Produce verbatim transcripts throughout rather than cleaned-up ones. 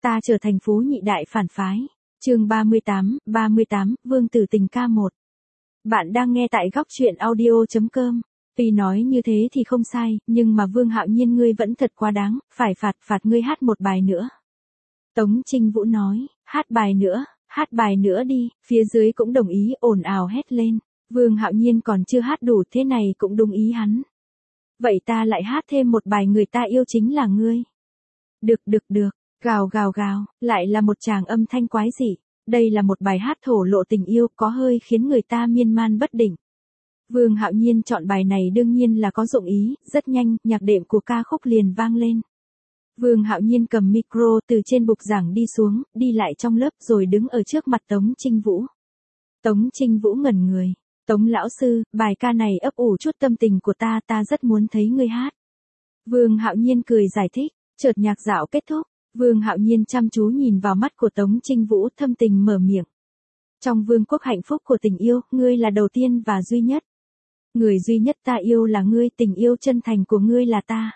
Ta trở thành phú nhị đại phản phái. Chương ba mươi tám, ba mươi tám, Vương tử tình ca một. Bạn đang nghe tại góc truyện audio chấm com. Tuy nói như thế thì không sai, nhưng mà Vương Hạo Nhiên ngươi vẫn thật quá đáng, phải phạt, phạt ngươi hát một bài nữa. Tống Trinh Vũ nói, hát bài nữa, hát bài nữa đi, phía dưới cũng đồng ý ồn ào hét lên. Vương Hạo Nhiên còn chưa hát đủ thế này cũng đúng ý hắn. Vậy ta lại hát thêm một bài người ta yêu chính là ngươi. Được được được, gào gào gào, lại là một tràng âm thanh quái dị. Đây là một bài hát thổ lộ tình yêu có hơi khiến người ta miên man bất định. Vương Hạo Nhiên chọn bài này đương nhiên là có dụng ý, rất nhanh, nhạc đệm của ca khúc liền vang lên. Vương Hạo Nhiên cầm micro từ trên bục giảng đi xuống, đi lại trong lớp rồi đứng ở trước mặt Tống Trinh Vũ. Tống Trinh Vũ ngẩn người. Tống lão sư, bài ca này ấp ủ chút tâm tình của ta, ta rất muốn thấy ngươi hát. Vương Hạo Nhiên cười giải thích, chợt nhạc dạo kết thúc. Vương Hạo Nhiên chăm chú nhìn vào mắt của Tống Trinh Vũ thâm tình mở miệng. Trong vương quốc hạnh phúc của tình yêu, ngươi là đầu tiên và duy nhất. Người duy nhất ta yêu là ngươi, tình yêu chân thành của ngươi là ta.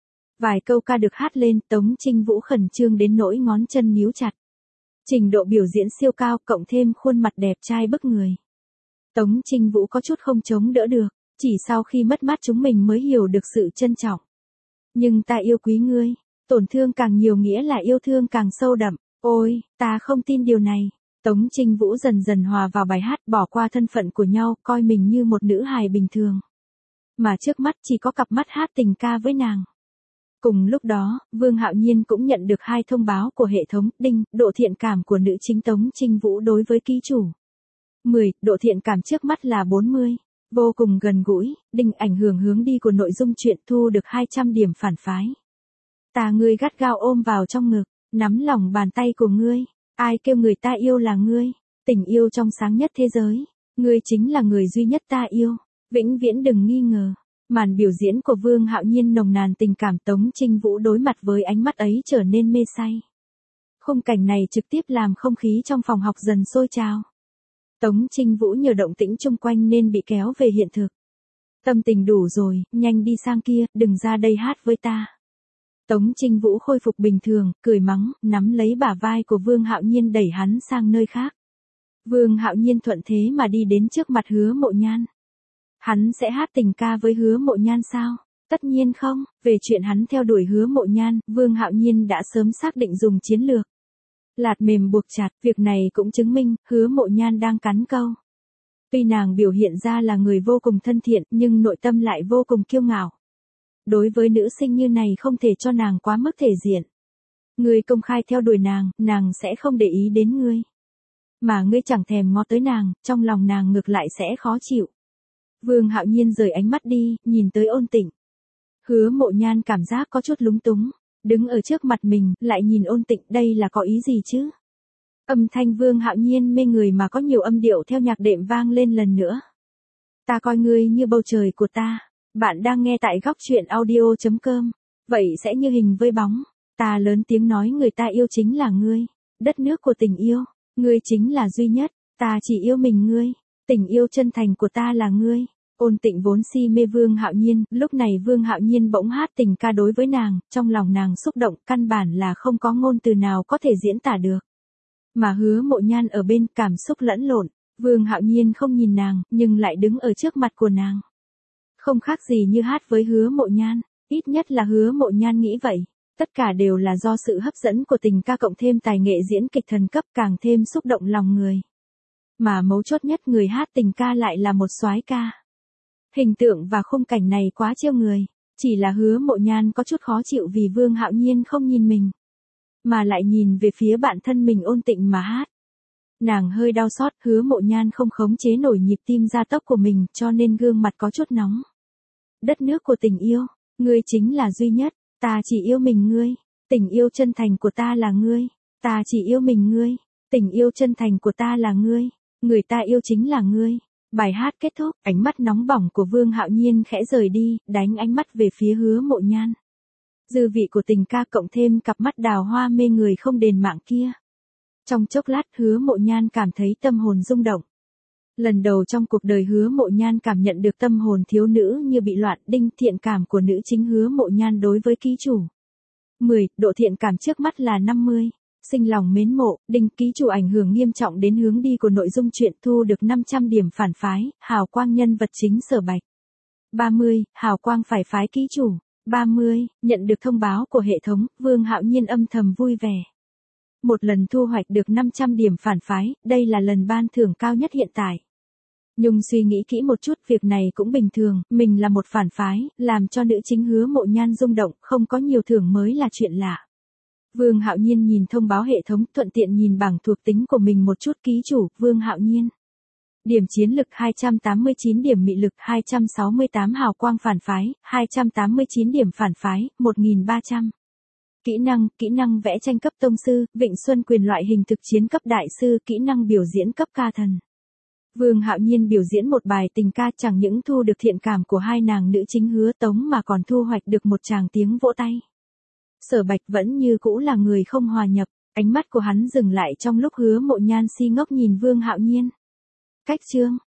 Vài câu ca được hát lên, Tống Trinh Vũ khẩn trương đến nỗi ngón chân níu chặt. Trình độ biểu diễn siêu cao cộng thêm khuôn mặt đẹp trai bức người. Tống Trinh Vũ có chút không chống đỡ được, chỉ sau khi mất mát chúng mình mới hiểu được sự trân trọng. Nhưng ta yêu quý ngươi, tổn thương càng nhiều nghĩa là yêu thương càng sâu đậm, ôi, ta không tin điều này. Tống Trinh Vũ dần dần hòa vào bài hát, bỏ qua thân phận của nhau, coi mình như một nữ hài bình thường. Mà trước mắt chỉ có cặp mắt hát tình ca với nàng. Cùng lúc đó, Vương Hạo Nhiên cũng nhận được hai thông báo của hệ thống, đinh, độ thiện cảm của nữ chính Tống Trinh Vũ đối với ký chủ. mười, độ thiện cảm trước mắt là bốn mươi. Vô cùng gần gũi, đinh ảnh hưởng hướng đi của nội dung truyện thu được hai trăm điểm phản phái. Ta ngươi gắt gao ôm vào trong ngực, nắm lòng bàn tay của ngươi, ai kêu người ta yêu là ngươi, tình yêu trong sáng nhất thế giới, ngươi chính là người duy nhất ta yêu, vĩnh viễn đừng nghi ngờ. Màn biểu diễn của Vương Hạo Nhiên nồng nàn tình cảm, Tống Trinh Vũ đối mặt với ánh mắt ấy trở nên mê say. Khung cảnh này trực tiếp làm không khí trong phòng học dần sôi trào. Tống Trinh Vũ nhờ động tĩnh chung quanh nên bị kéo về hiện thực. Tâm tình đủ rồi, nhanh đi sang kia, đừng ra đây hát với ta. Tống Trinh Vũ khôi phục bình thường, cười mắng, nắm lấy bả vai của Vương Hạo Nhiên đẩy hắn sang nơi khác. Vương Hạo Nhiên thuận thế mà đi đến trước mặt Hứa Mộ Nhan. Hắn sẽ hát tình ca với Hứa Mộ Nhan sao? Tất nhiên không, về chuyện hắn theo đuổi Hứa Mộ Nhan, Vương Hạo Nhiên đã sớm xác định dùng chiến lược. Lạt mềm buộc chặt, việc này cũng chứng minh, Hứa Mộ Nhan đang cắn câu. Tuy nàng biểu hiện ra là người vô cùng thân thiện, nhưng nội tâm lại vô cùng kiêu ngạo. Đối với nữ sinh như này không thể cho nàng quá mức thể diện. Ngươi công khai theo đuổi nàng, nàng sẽ không để ý đến ngươi. Mà ngươi chẳng thèm ngó tới nàng, trong lòng nàng ngược lại sẽ khó chịu. Vương Hạo Nhiên rời ánh mắt đi, nhìn tới Ôn Tịnh. Hứa Mộ Nhan cảm giác có chút lúng túng, đứng ở trước mặt mình, lại nhìn Ôn Tịnh, đây là có ý gì chứ? Âm thanh Vương Hạo Nhiên mê người mà có nhiều âm điệu theo nhạc đệm vang lên lần nữa. Ta coi ngươi như bầu trời của ta. Bạn đang nghe tại góc truyện audio chấm com. Vậy sẽ như hình với bóng. Ta lớn tiếng nói người ta yêu chính là ngươi. Đất nước của tình yêu. Ngươi chính là duy nhất. Ta chỉ yêu mình ngươi. Tình yêu chân thành của ta là ngươi. Ôn Tịnh vốn si mê Vương Hạo Nhiên. Lúc này Vương Hạo Nhiên bỗng hát tình ca đối với nàng. Trong lòng nàng xúc động, căn bản là không có ngôn từ nào có thể diễn tả được. Mà Hứa Mộ Nhan ở bên, cảm xúc lẫn lộn. Vương Hạo Nhiên không nhìn nàng, nhưng lại đứng ở trước mặt của nàng. Không khác gì như hát với Hứa Mộ Nhan, ít nhất là Hứa Mộ Nhan nghĩ vậy. Tất cả đều là do sự hấp dẫn của tình ca cộng thêm tài nghệ diễn kịch thần cấp càng thêm xúc động lòng người. Mà mấu chốt nhất, người hát tình ca lại là một soái ca. Hình tượng và khung cảnh này quá chiêu người, chỉ là Hứa Mộ Nhan có chút khó chịu vì Vương Hạo Nhiên không nhìn mình, mà lại nhìn về phía bạn thân mình Ôn Tịnh mà hát. Nàng hơi đau xót, Hứa Mộ Nhan không khống chế nổi nhịp tim gia tốc của mình, cho nên gương mặt có chút nóng. Đất nước của tình yêu, ngươi chính là duy nhất, ta chỉ yêu mình ngươi, tình yêu chân thành của ta là ngươi, ta chỉ yêu mình ngươi, tình yêu chân thành của ta là ngươi, người ta yêu chính là ngươi. Bài hát kết thúc, ánh mắt nóng bỏng của Vương Hạo Nhiên khẽ rời đi, đánh ánh mắt về phía Hứa Mộ Nhan. Dư vị của tình ca cộng thêm cặp mắt đào hoa mê người không đền mạng kia. Trong chốc lát Hứa Mộ Nhan cảm thấy tâm hồn rung động. Lần đầu trong cuộc đời Hứa Mộ Nhan cảm nhận được tâm hồn thiếu nữ như bị loạn, đinh thiện cảm của nữ chính Hứa Mộ Nhan đối với ký chủ. mười, độ thiện cảm trước mắt là năm mươi. Sinh lòng mến mộ, Đinh ký chủ ảnh hưởng nghiêm trọng đến hướng đi của nội dung truyện, thu được năm trăm điểm phản phái, hào quang nhân vật chính Sở Bạch. ba mươi, hào quang phải phái ký chủ. ba mươi, nhận được thông báo của hệ thống, Vương Hạo Nhiên âm thầm vui vẻ. Một lần thu hoạch được năm trăm điểm phản phái, đây là lần ban thưởng cao nhất hiện tại. Nhung suy nghĩ kỹ một chút, việc này cũng bình thường, mình là một phản phái, làm cho nữ chính Hứa Mộ Nhan rung động, không có nhiều thưởng mới là chuyện lạ. Vương Hạo Nhiên nhìn thông báo hệ thống, thuận tiện nhìn bảng thuộc tính của mình một chút. Ký chủ, Vương Hạo Nhiên. Điểm chiến lực hai trăm tám mươi chín, điểm mị lực hai trăm sáu mươi tám, hào quang phản phái, hai trăm tám mươi chín điểm phản phái, một nghìn ba trăm. Kỹ năng, kỹ năng vẽ tranh cấp tông sư, Vịnh Xuân Quyền loại hình thực chiến cấp đại sư, kỹ năng biểu diễn cấp ca thần. Vương Hạo Nhiên biểu diễn một bài tình ca, chẳng những thu được thiện cảm của hai nàng nữ chính Hứa Tống mà còn thu hoạch được một tràng tiếng vỗ tay. Sở Bạch vẫn như cũ là người không hòa nhập, ánh mắt của hắn dừng lại trong lúc Hứa Mộ Nhan si ngốc nhìn Vương Hạo Nhiên. Cách chương